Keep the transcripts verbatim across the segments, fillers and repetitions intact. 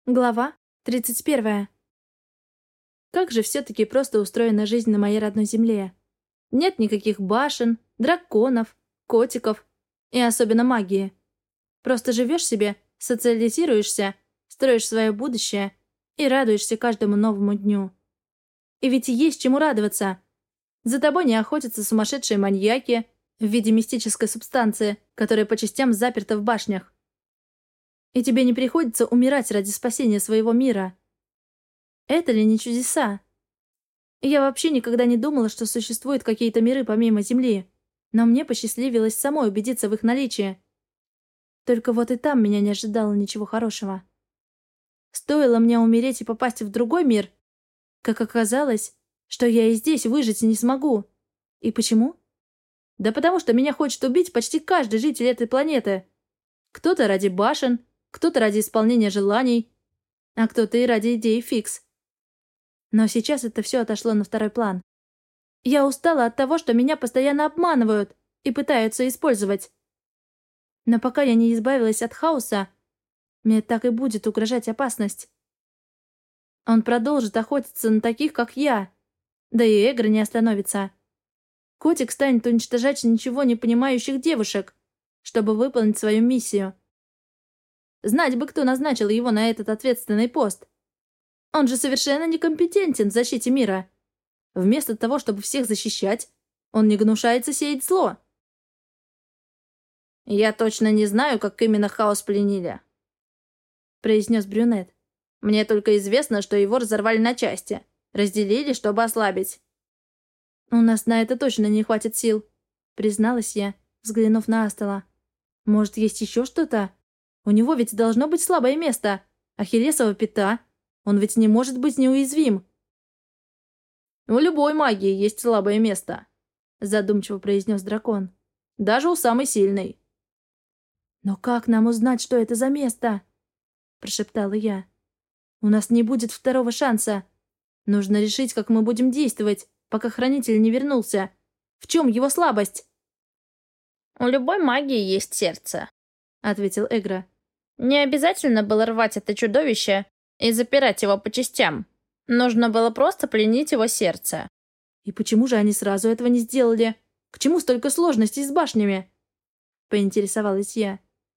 Глава тридцать первая. Как же все-таки просто устроена жизнь на моей родной земле. Нет никаких башен, драконов, котиков и особенно магии. Просто живешь себе, социализируешься, строишь свое будущее и радуешься каждому новому дню. И ведь есть чему радоваться. За тобой не охотятся сумасшедшие маньяки в виде мистической субстанции, которая по частям заперта в башнях. И тебе не приходится умирать ради спасения своего мира. Это ли не чудеса? Я вообще никогда не думала, что существуют какие-то миры помимо Земли, но мне посчастливилось самой убедиться в их наличии. Только вот и там меня не ожидало ничего хорошего. Стоило мне умереть и попасть в другой мир, как оказалось, что я и здесь выжить не смогу. И почему? Да потому что меня хочет убить почти каждый житель этой планеты. Кто-то ради башен, кто-то ради исполнения желаний, а кто-то и ради идеи фикс. Но сейчас это все отошло на второй план. Я устала от того, что меня постоянно обманывают и пытаются использовать. Но пока я не избавилась от хаоса, мне так и будет угрожать опасность. Он продолжит охотиться на таких, как я. Да и Эгра не остановится. Котик станет уничтожать ничего не понимающих девушек, чтобы выполнить свою миссию. Знать бы, кто назначил его на этот ответственный пост. Он же совершенно некомпетентен в защите мира. Вместо того, чтобы всех защищать, он не гнушается сеять зло. «Я точно не знаю, как именно хаос пленили», — произнес брюнет. «Мне только известно, что его разорвали на части, разделили, чтобы ослабить». «У нас на это точно не хватит сил», — призналась я, взглянув на Астела. «Может, есть еще что-то? У него ведь должно быть слабое место. Ахиллесова пята. Он ведь не может быть неуязвим». «У любой магии есть слабое место», — задумчиво произнес дракон. «Даже у самой сильной». «Но как нам узнать, что это за место?» — прошептала я. «У нас не будет второго шанса. Нужно решить, как мы будем действовать, пока хранитель не вернулся. В чем его слабость?» «У любой магии есть сердце», — ответил Эгра. «Не обязательно было рвать это чудовище и запирать его по частям. Нужно было просто пленить его сердце». «И почему же они сразу этого не сделали? К чему столько сложностей с башнями?» — поинтересовалась я.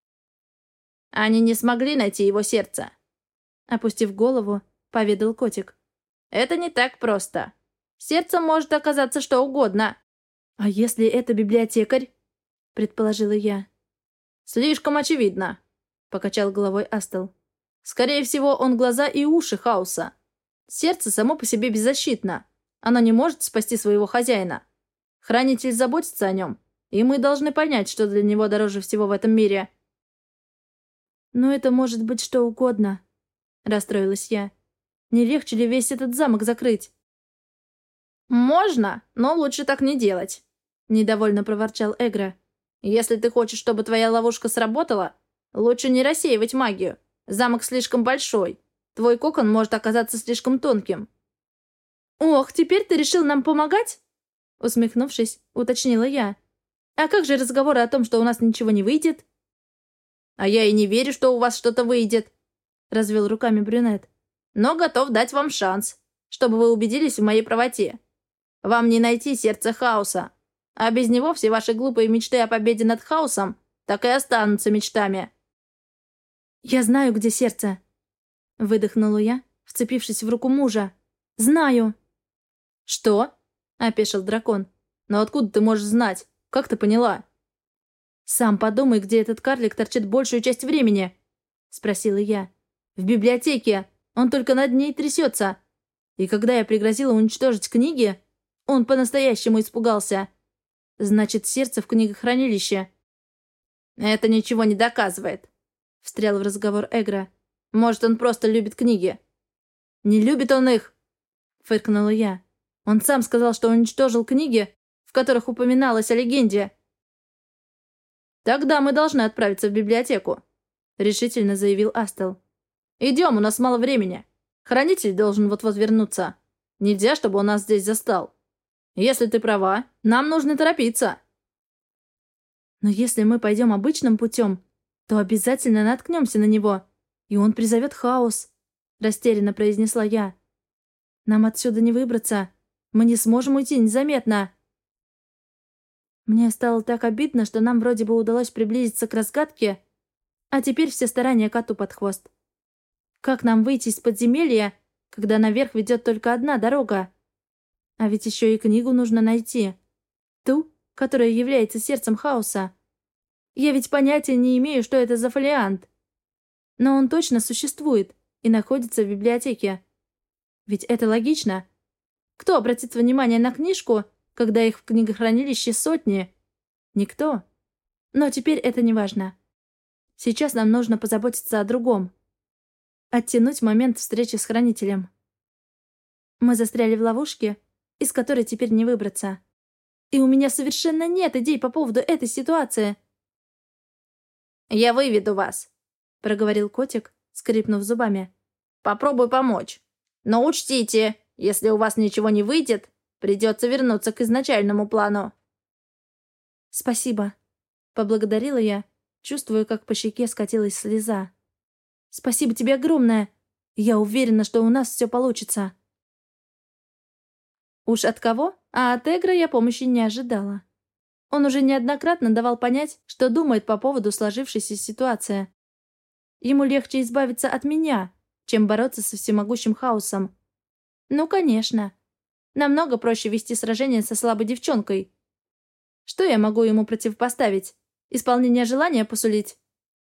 «Они не смогли найти его сердце», — опустив голову, поведал котик. «Это не так просто. Сердцем может оказаться что угодно». «А если это библиотекарь?» — предположила я. «Слишком очевидно», — покачал головой Астел. «Скорее всего, он глаза и уши хаоса. Сердце само по себе беззащитно. Оно не может спасти своего хозяина. Хранитель заботится о нем, и мы должны понять, что для него дороже всего в этом мире». «Но это может быть что угодно», — расстроилась я. «Не легче ли весь этот замок закрыть?» «Можно, но лучше так не делать», — недовольно проворчал Эгра. «Если ты хочешь, чтобы твоя ловушка сработала, лучше не рассеивать магию. Замок слишком большой. Твой кокон может оказаться слишком тонким». «Ох, теперь ты решил нам помогать?» Усмехнувшись, уточнила я. «А как же разговоры о том, что у нас ничего не выйдет?» «А я и не верю, что у вас что-то выйдет», — развел руками брюнет. «Но готов дать вам шанс, чтобы вы убедились в моей правоте. Вам не найти сердце хаоса, а без него все ваши глупые мечты о победе над хаосом так и останутся мечтами». «Я знаю, где сердце», — выдохнула я, вцепившись в руку мужа. «Знаю». «Что?» — опешил дракон. «Но откуда ты можешь знать? Как ты поняла?» «Сам подумай, где этот карлик торчит большую часть времени», — спросила я. «В библиотеке. Он только над ней трясется. И когда я пригрозила уничтожить книги, он по-настоящему испугался. Значит, сердце в книгохранилище». «Это ничего не доказывает», — встрял в разговор Эгра. «Может, он просто любит книги». «Не любит он их», — фыркнула я. «Он сам сказал, что уничтожил книги, в которых упоминалось о легенде». «Тогда мы должны отправиться в библиотеку», — решительно заявил Астел. «Идем, у нас мало времени. Хранитель должен вот-вот вернуться. Нельзя, чтобы он нас здесь застал. Если ты права, нам нужно торопиться». «Но если мы пойдем обычным путем, то обязательно наткнемся на него, и он призовет хаос», растерянно произнесла я. «Нам отсюда не выбраться. Мы не сможем уйти незаметно». Мне стало так обидно, что нам вроде бы удалось приблизиться к разгадке, а теперь все старания коту под хвост. Как нам выйти из подземелья, когда наверх ведет только одна дорога? А ведь еще и книгу нужно найти. Ту, которая является сердцем хаоса. Я ведь понятия не имею, что это за фолиант. Но он точно существует и находится в библиотеке. Ведь это логично. Кто обратит внимание на книжку, когда их в книгохранилище сотни? Никто. Но теперь это не важно. Сейчас нам нужно позаботиться о другом. Оттянуть момент встречи с хранителем. Мы застряли в ловушке, из которой теперь не выбраться. И у меня совершенно нет идей по поводу этой ситуации. «Я выведу вас», — проговорил котик, скрипнув зубами. «Попробую помочь. Но учтите, если у вас ничего не выйдет, придется вернуться к изначальному плану». «Спасибо», — поблагодарила я, чувствуя, как по щеке скатилась слеза. «Спасибо тебе огромное. Я уверена, что у нас все получится». Уж от кого, а от Эгра я помощи не ожидала. Он уже неоднократно давал понять, что думает по поводу сложившейся ситуации. Ему легче избавиться от меня, чем бороться со всемогущим хаосом. Ну, конечно. Намного проще вести сражение со слабой девчонкой. Что я могу ему противопоставить? Исполнение желания посулить?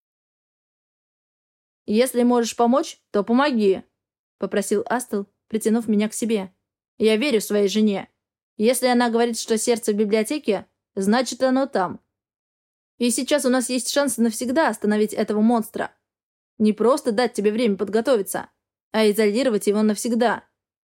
«Если можешь помочь, то помоги», — попросил Астл, притянув меня к себе. «Я верю своей жене. Если она говорит, что сердце в библиотеке, значит, оно там. И сейчас у нас есть шанс навсегда остановить этого монстра. Не просто дать тебе время подготовиться, а изолировать его навсегда».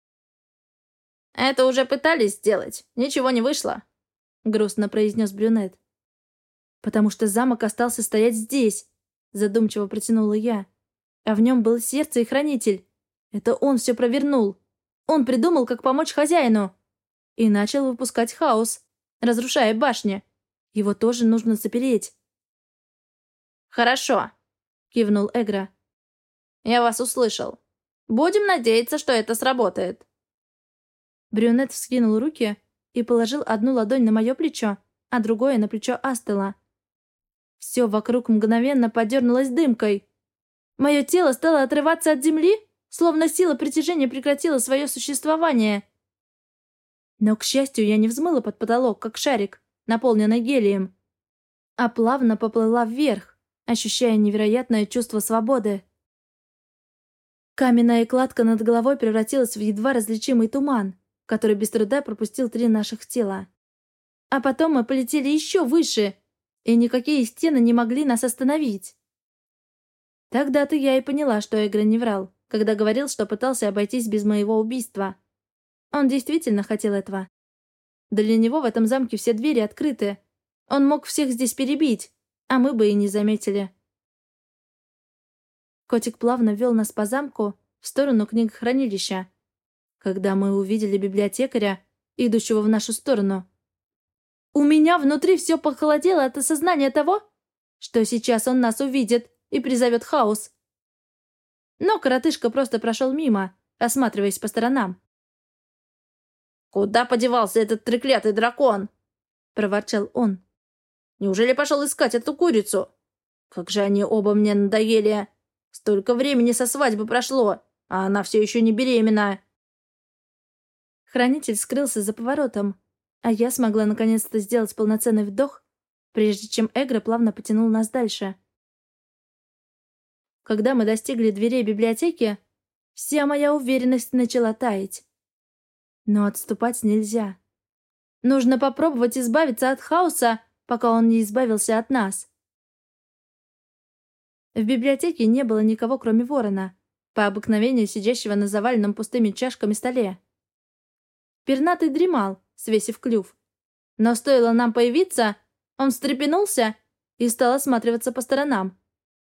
«Это уже пытались сделать. Ничего не вышло», — грустно произнес брюнет. «Потому что замок остался стоять здесь», — задумчиво протянула я. «А в нем было сердце и хранитель. Это он все провернул. Он придумал, как помочь хозяину. И начал выпускать хаос, разрушая башни. Его тоже нужно запереть». «Хорошо», — кивнул Эгра. «Я вас услышал. Будем надеяться, что это сработает». Брюнет вскинул руки и положил одну ладонь на мое плечо, а другое на плечо Астела. Все вокруг мгновенно подернулось дымкой. Мое тело стало отрываться от земли, словно сила притяжения прекратила свое существование. Но, к счастью, я не взмыла под потолок, как шарик, наполненный гелием, а плавно поплыла вверх, ощущая невероятное чувство свободы. Каменная кладка над головой превратилась в едва различимый туман, который без труда пропустил три наших тела. А потом мы полетели еще выше, и никакие стены не могли нас остановить. Тогда-то я и поняла, что Эгра не врал, когда говорил, что пытался обойтись без моего убийства. Он действительно хотел этого. Для него в этом замке все двери открыты. Он мог всех здесь перебить, а мы бы и не заметили. Котик плавно вел нас по замку в сторону книгохранилища. Когда мы увидели библиотекаря, идущего в нашу сторону, у меня внутри все похолодело от осознания того, что сейчас он нас увидит и призовет хаос. Но коротышка просто прошел мимо, осматриваясь по сторонам. «Куда подевался этот треклятый дракон?» — проворчал он. «Неужели пошел искать эту курицу? Как же они оба мне надоели! Столько времени со свадьбы прошло, а она все еще не беременна!» Хранитель скрылся за поворотом, а я смогла наконец-то сделать полноценный вдох, прежде чем Эгра плавно потянул нас дальше. Когда мы достигли дверей библиотеки, вся моя уверенность начала таять. Но отступать нельзя. Нужно попробовать избавиться от хаоса, пока он не избавился от нас. В библиотеке не было никого, кроме ворона, по обыкновению сидящего на заваленном пустыми чашками столе. Пернатый дремал, свесив клюв. Но стоило нам появиться, он встрепенулся и стал осматриваться по сторонам.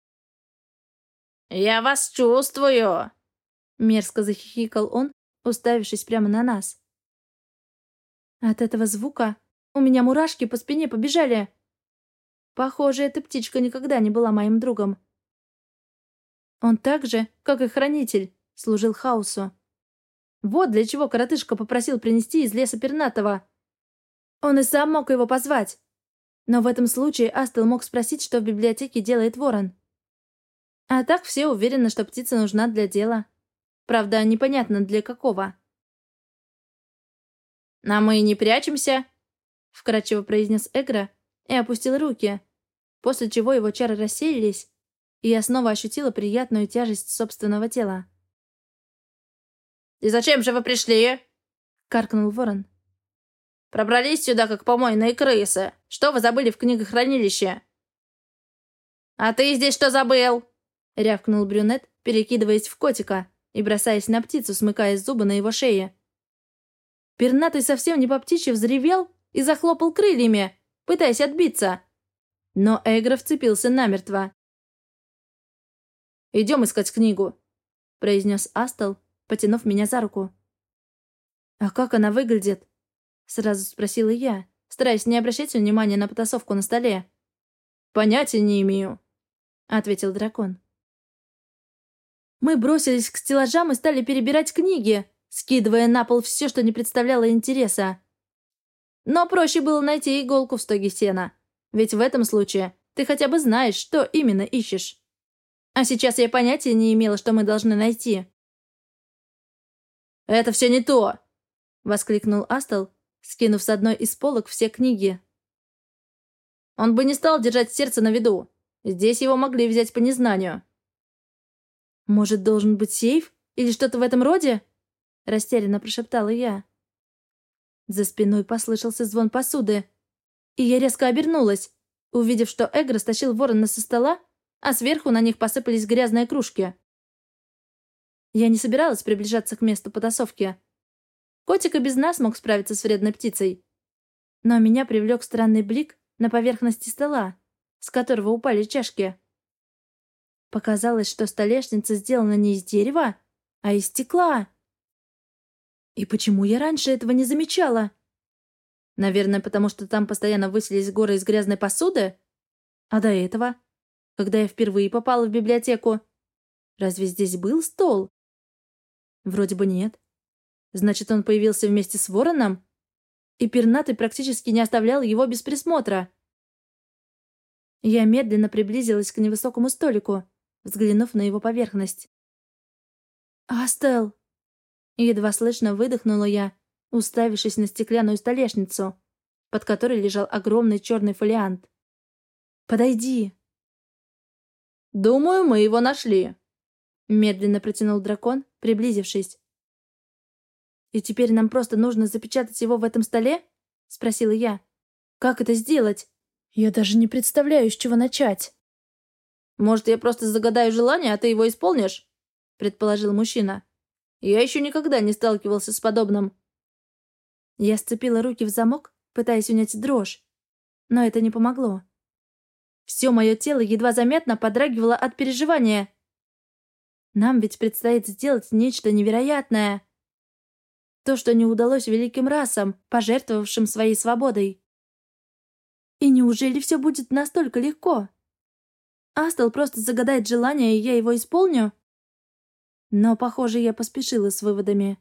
«Я вас чувствую!» — мерзко захихикал он, уставившись прямо на нас. От этого звука у меня мурашки по спине побежали. Похоже, эта птичка никогда не была моим другом. Он так же, как и хранитель, служил хаосу. Вот для чего коротышка попросил принести из леса пернатого. Он и сам мог его позвать. Но в этом случае Астел мог спросить, что в библиотеке делает ворон. А так все уверены, что птица нужна для дела. Правда, непонятно для какого. «А мы не прячемся?» — вкратчиво произнес Эгра и опустил руки, после чего его чары рассеялись, и я снова ощутила приятную тяжесть собственного тела. «И зачем же вы пришли?» — каркнул ворон. «Пробрались сюда, как помойные крысы. Что вы забыли в книгохранилище?» «А ты здесь что забыл?» — рявкнул брюнет, перекидываясь в котика и бросаясь на птицу, смыкая зубы на его шее. Пернатый совсем не по-птичьи взревел и захлопал крыльями, пытаясь отбиться. Но Эгра вцепился намертво. «Идем искать книгу», — произнес Астел, потянув меня за руку. «А как она выглядит?» — сразу спросила я, стараясь не обращать внимания на потасовку на столе. «Понятия не имею», — ответил дракон. Мы бросились к стеллажам и стали перебирать книги, скидывая на пол все, что не представляло интереса. Но проще было найти иголку в стоге сена, ведь в этом случае ты хотя бы знаешь, что именно ищешь. А сейчас я понятия не имела, что мы должны найти. «Это все не то!» — воскликнул Астел, скинув с одной из полок все книги. «Он бы не стал держать сердце на виду. Здесь его могли взять по незнанию». «Может, должен быть сейф? Или что-то в этом роде?» — растерянно прошептала я. За спиной послышался звон посуды, и я резко обернулась, увидев, что Эгра стащил ворона со стола, а сверху на них посыпались грязные кружки. Я не собиралась приближаться к месту потасовки. Котик и без нас мог справиться с вредной птицей. Но меня привлек странный блик на поверхности стола, с которого упали чашки. Показалось, что столешница сделана не из дерева, а из стекла. И почему я раньше этого не замечала? Наверное, потому что там постоянно высились горы из грязной посуды? А до этого, когда я впервые попала в библиотеку, разве здесь был стол? Вроде бы нет. Значит, он появился вместе с вороном? И пернатый практически не оставлял его без присмотра. Я медленно приблизилась к невысокому столику, взглянув на его поверхность. «Астел!» Едва слышно выдохнула я, уставившись на стеклянную столешницу, под которой лежал огромный черный фолиант. «Подойди!» «Думаю, мы его нашли», — медленно протянул дракон, приблизившись. «И теперь нам просто нужно запечатать его в этом столе?» — спросила я. «Как это сделать? Я даже не представляю, с чего начать». «Может, я просто загадаю желание, а ты его исполнишь?» — предположил мужчина. «Я еще никогда не сталкивался с подобным». Я сцепила руки в замок, пытаясь унять дрожь, но это не помогло. Все мое тело едва заметно подрагивало от переживания. Нам ведь предстоит сделать нечто невероятное. То, что не удалось великим расам, пожертвовавшим своей свободой. И неужели все будет настолько легко? Астел просто загадает желание, и я его исполню? Но, похоже, я поспешила с выводами.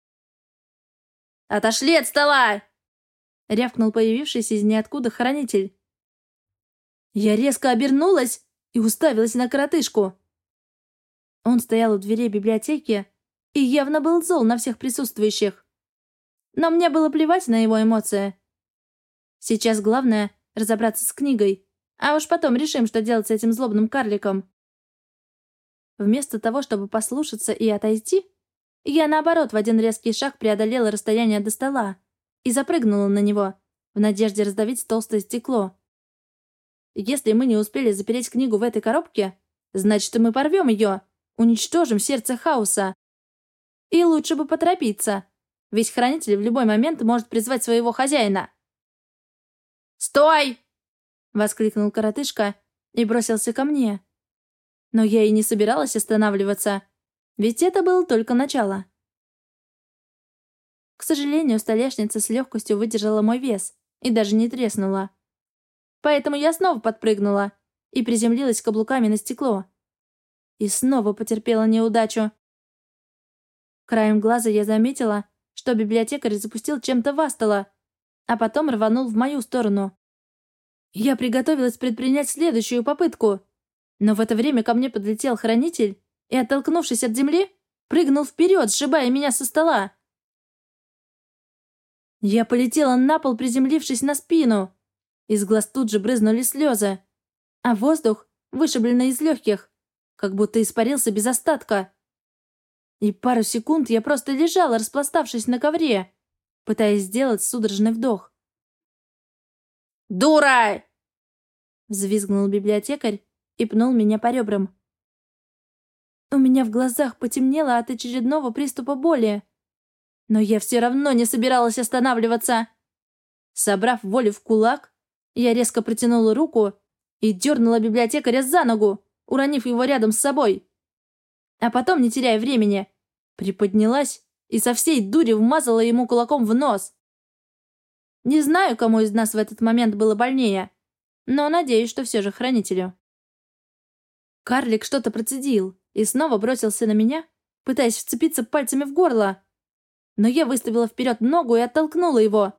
«Отошли от стола!» — рявкнул появившийся из ниоткуда хранитель. Я резко обернулась и уставилась на коротышку. Он стоял у дверей библиотеки и явно был зол на всех присутствующих. Но мне было плевать на его эмоции. Сейчас главное — разобраться с книгой, а уж потом решим, что делать с этим злобным карликом. Вместо того, чтобы послушаться и отойти, я, наоборот, в один резкий шаг преодолела расстояние до стола и запрыгнула на него, в надежде раздавить толстое стекло. Если мы не успели запереть книгу в этой коробке, значит, мы порвем ее, уничтожим сердце хаоса. И лучше бы поторопиться, ведь хранитель в любой момент может призвать своего хозяина. «Стой!» — воскликнул коротышка и бросился ко мне. Но я и не собиралась останавливаться, ведь это было только начало. К сожалению, столешница с легкостью выдержала мой вес и даже не треснула. Поэтому я снова подпрыгнула и приземлилась каблуками на стекло. И снова потерпела неудачу. Краем глаза я заметила, что библиотекарь запустил чем-то в Астала, а потом рванул в мою сторону. Я приготовилась предпринять следующую попытку, но в это время ко мне подлетел хранитель и, оттолкнувшись от земли, прыгнул вперед, сшибая меня со стола. Я полетела на пол, приземлившись на спину. Из глаз тут же брызнули слезы, а воздух, вышибленный из легких, как будто испарился без остатка. И пару секунд я просто лежала, распластавшись на ковре, пытаясь сделать судорожный вдох. «Дура!» — взвизгнул библиотекарь и пнул меня по ребрам. У меня в глазах потемнело от очередного приступа боли, но я все равно не собиралась останавливаться. Собрав волю в кулак, я резко протянула руку и дернула библиотекаря за ногу, уронив его рядом с собой. А потом, не теряя времени, приподнялась и со всей дури вмазала ему кулаком в нос. Не знаю, кому из нас в этот момент было больнее, но надеюсь, что все же хранителю. Карлик что-то процедил и снова бросился на меня, пытаясь вцепиться пальцами в горло. Но я выставила вперед ногу и оттолкнула его.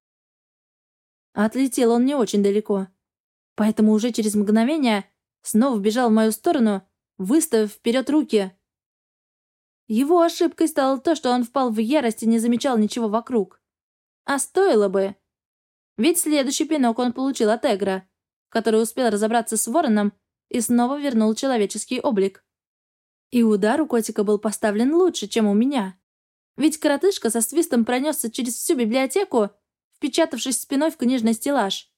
Отлетел он не очень далеко, поэтому уже через мгновение снова бежал в мою сторону, выставив вперед руки. Его ошибкой стало то, что он впал в ярость и не замечал ничего вокруг. А стоило бы. Ведь следующий пинок он получил от Эгра, который успел разобраться с вороном и снова вернул человеческий облик. И удар у котика был поставлен лучше, чем у меня. Ведь коротышка со свистом пронесся через всю библиотеку, впечатавшись спиной в книжный стеллаж.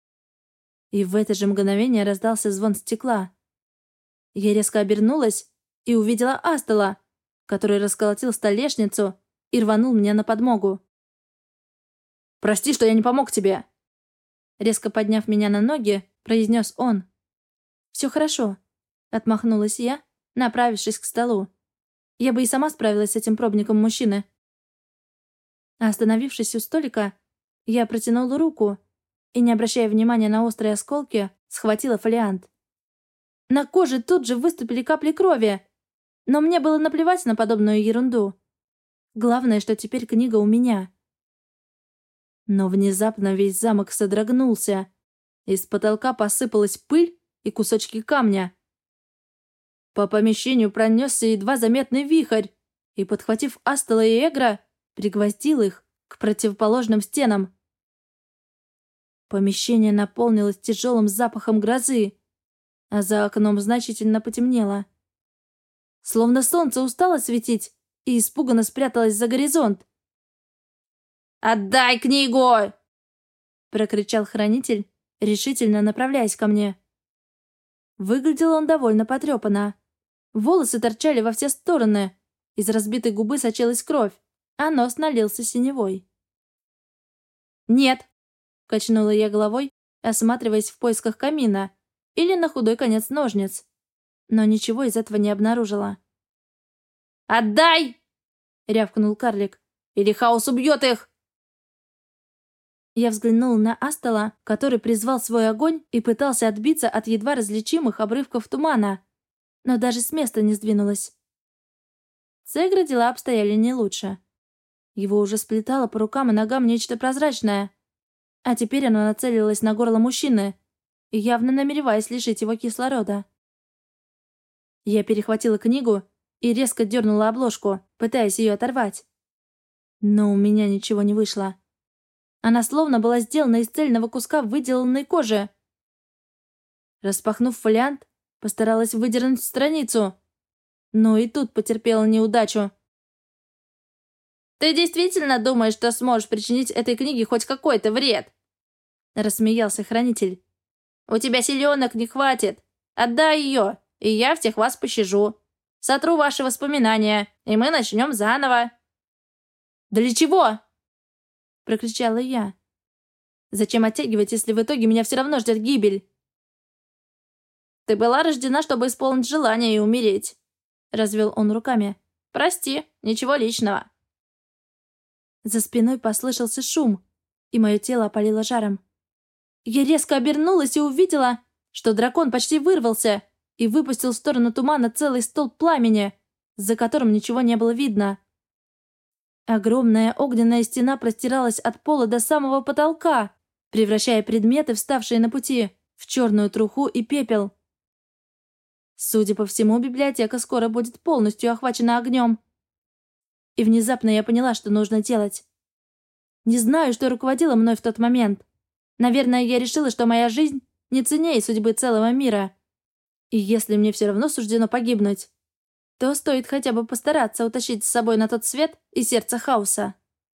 И в это же мгновение раздался звон стекла. Я резко обернулась и увидела Астала, который расколотил столешницу и рванул меня на подмогу. «Прости, что я не помог тебе!» Резко подняв меня на ноги, произнес он. «Все хорошо», — отмахнулась я, направившись к столу. Я бы и сама справилась с этим пробником мужчины. Остановившись у столика, я протянула руку и, не обращая внимания на острые осколки, схватила фолиант. На коже тут же выступили капли крови, но мне было наплевать на подобную ерунду. Главное, что теперь книга у меня. Но внезапно весь замок содрогнулся. Из потолка посыпалась пыль и кусочки камня. По помещению пронесся едва заметный вихрь и, подхватив Астала и Эгра, пригвоздил их к противоположным стенам. Помещение наполнилось тяжелым запахом грозы, а за окном значительно потемнело. Словно солнце устало светить и испуганно спряталось за горизонт. «Отдай книгу!» — прокричал хранитель, решительно направляясь ко мне. Выглядел он довольно потрепанно. Волосы торчали во все стороны, из разбитой губы сочилась кровь, а нос налился синевой. «Нет!» — качнула я головой, осматриваясь в поисках камина или на худой конец ножниц, но ничего из этого не обнаружила. «Отдай!» — рявкнул карлик. «Или хаос убьет их!» Я взглянул на Астала, который призвал свой огонь и пытался отбиться от едва различимых обрывков тумана, но даже с места не сдвинулась. С Эгро дела обстояли не лучше. Его уже сплетало по рукам и ногам нечто прозрачное, а теперь оно нацелилось на горло мужчины, явно намереваясь лишить его кислорода. Я перехватила книгу и резко дернула обложку, пытаясь ее оторвать. Но у меня ничего не вышло. Она словно была сделана из цельного куска выделанной кожи. Распахнув фолиант, постаралась выдернуть страницу, но и тут потерпела неудачу. «Ты действительно думаешь, что сможешь причинить этой книге хоть какой-то вред?» — рассмеялся хранитель. «У тебя силёнок не хватит. Отдай ее, и я всех вас пощажу. Сотру ваши воспоминания, и мы начнем заново». «Для чего?» — прокричала я. «Зачем оттягивать, если в итоге меня все равно ждет гибель?» «Ты была рождена, чтобы исполнить желание и умереть», — развел он руками. «Прости, ничего личного». За спиной послышался шум, и мое тело опалило жаром. Я резко обернулась и увидела, что дракон почти вырвался и выпустил в сторону тумана целый столб пламени, за которым ничего не было видно. Огромная огненная стена простиралась от пола до самого потолка, превращая предметы, вставшие на пути, в черную труху и пепел. Судя по всему, библиотека скоро будет полностью охвачена огнем. И внезапно я поняла, что нужно делать. Не знаю, что руководило мной в тот момент. Наверное, я решила, что моя жизнь не ценнее судьбы целого мира. И если мне все равно суждено погибнуть, то стоит хотя бы постараться утащить с собой на тот свет и сердце хаоса.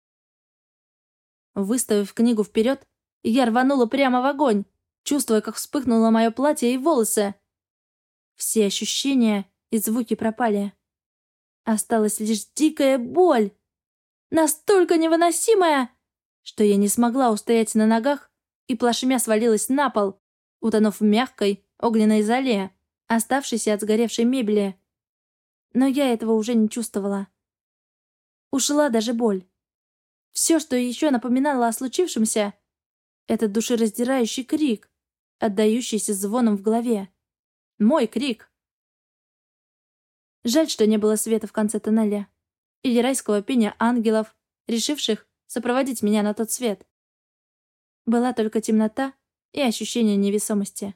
Выставив книгу вперед, я рванула прямо в огонь, чувствуя, как вспыхнуло мое платье и волосы. Все ощущения и звуки пропали. Осталась лишь дикая боль, настолько невыносимая, что я не смогла устоять на ногах и плашмя свалилась на пол, утонув в мягкой огненной золе, оставшейся от сгоревшей мебели. Но я этого уже не чувствовала. Ушла даже боль. Все, что еще напоминало о случившемся, это душераздирающий крик, отдающийся звоном в голове. Мой крик. Жаль, что не было света в конце тоннеля. Или райского пения ангелов, решивших сопроводить меня на тот свет. Была только темнота и ощущение невесомости.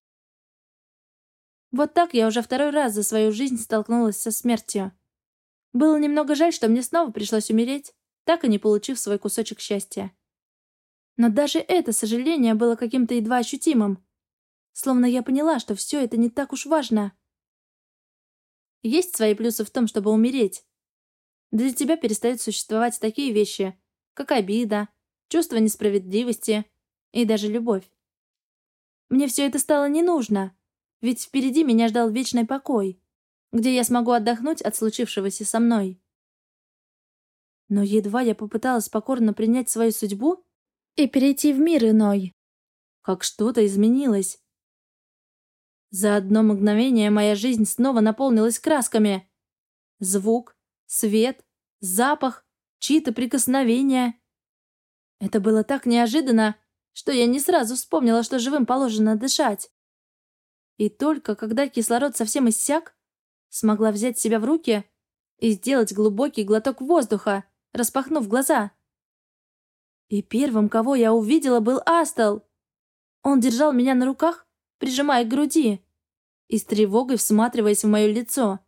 Вот так я уже второй раз за свою жизнь столкнулась со смертью. Было немного жаль, что мне снова пришлось умереть, так и не получив свой кусочек счастья. Но даже это сожаление было каким-то едва ощутимым. Словно я поняла, что все это не так уж важно. Есть свои плюсы в том, чтобы умереть. Для тебя перестают существовать такие вещи, как обида, чувство несправедливости и даже любовь. Мне все это стало не нужно, ведь впереди меня ждал вечный покой, где я смогу отдохнуть от случившегося со мной. Но едва я попыталась покорно принять свою судьбу и перейти в мир иной, как что-то изменилось. За одно мгновение моя жизнь снова наполнилась красками. Звук, свет, запах, чьи-то прикосновения. Это было так неожиданно, что я не сразу вспомнила, что живым положено дышать. И только когда кислород совсем иссяк, смогла взять себя в руки и сделать глубокий глоток воздуха, распахнув глаза. И первым, кого я увидела, был Астел. Он держал меня на руках, прижимая к груди и с тревогой всматриваясь в мое лицо.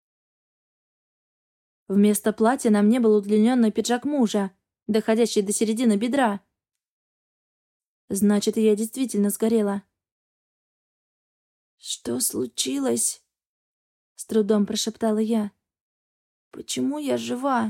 Вместо платья на мне был удлиненный пиджак мужа, доходящий до середины бедра. Значит, я действительно сгорела. «Что случилось?» — с трудом прошептала я. «Почему я жива?»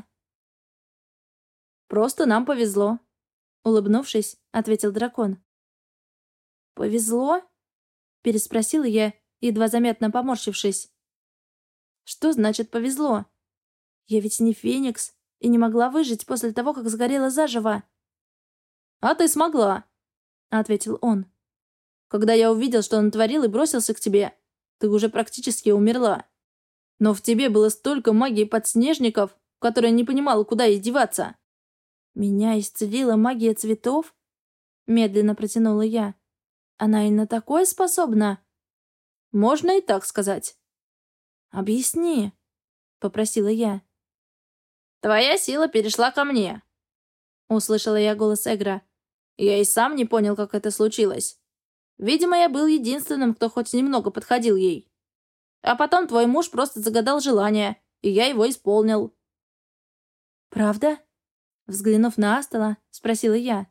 «Просто нам повезло», — улыбнувшись, ответил дракон. «Повезло?» — переспросила я, едва заметно поморщившись. «Что значит повезло? Я ведь не Феникс и не могла выжить после того, как сгорела заживо». «А ты смогла», — ответил он. «Когда я увидел, что он натворил и бросился к тебе, ты уже практически умерла. Но в тебе было столько магии подснежников, которая не понимала, куда ей деваться». «Меня исцелила магия цветов?» — медленно протянула я. «Она и на такое способна?» «Можно и так сказать». «Объясни», — попросила я. «Твоя сила перешла ко мне», — услышала я голос Эгра. «Я и сам не понял, как это случилось. Видимо, я был единственным, кто хоть немного подходил ей. А потом твой муж просто загадал желание, и я его исполнил». «Правда?» — взглянув на Астела, спросила я.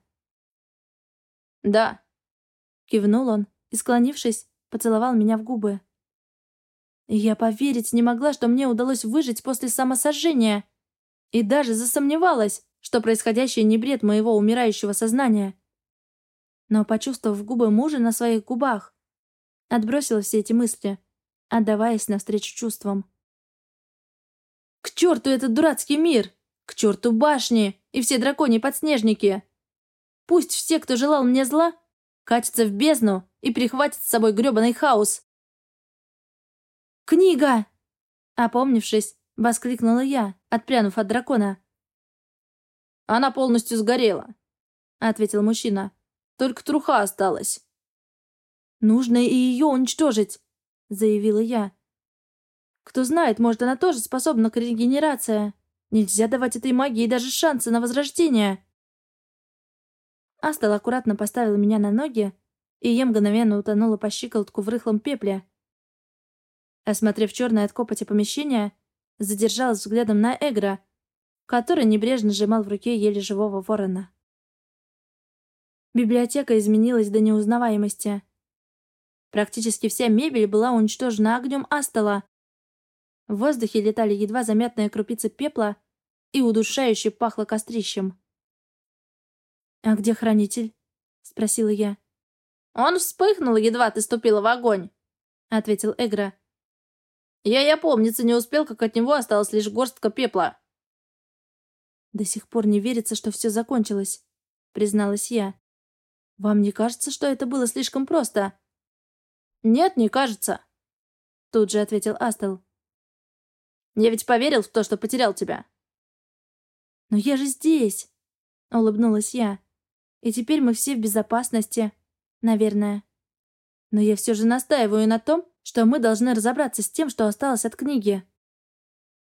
«Да», — кивнул он и, склонившись, поцеловал меня в губы. Я поверить не могла, что мне удалось выжить после самосожжения, и даже засомневалась, что происходящее не бред моего умирающего сознания. Но, почувствовав губы мужа на своих губах, отбросила все эти мысли, отдаваясь навстречу чувствам. «К черту этот дурацкий мир! К черту башни и все драконьи подснежники! Пусть все, кто желал мне зла, катятся в бездну и прихватят с собой грёбаный хаос!» «Книга!» Опомнившись, воскликнула я, отпрянув от дракона. «Она полностью сгорела», — ответил мужчина. «Только труха осталась». «Нужно и ее уничтожить», — заявила я. «Кто знает, может, она тоже способна к регенерации. Нельзя давать этой магии даже шансы на возрождение. Астал аккуратно поставил меня на ноги, и я мгновенно утонула по щиколотку в рыхлом пепле. Осмотрев черное от копоти помещение, задержалась взглядом на Эгра, который небрежно сжимал в руке еле живого ворона. Библиотека изменилась до неузнаваемости. Практически вся мебель была уничтожена огнем Астала. В воздухе летали едва заметные крупицы пепла и удушающе пахло кострищем. «А где хранитель?» — спросила я. «Он вспыхнул, едва ты ступила в огонь», — ответил Эгра. «Я и опомниться не успел, как от него осталась лишь горстка пепла». «До сих пор не верится, что все закончилось», — призналась я. «Вам не кажется, что это было слишком просто?» «Нет, не кажется», — тут же ответил Астел. «Я ведь поверил в то, что потерял тебя». «Но я же здесь», — улыбнулась я. «И теперь мы все в безопасности, наверное. Но я все же настаиваю на том, что мы должны разобраться с тем, что осталось от книги».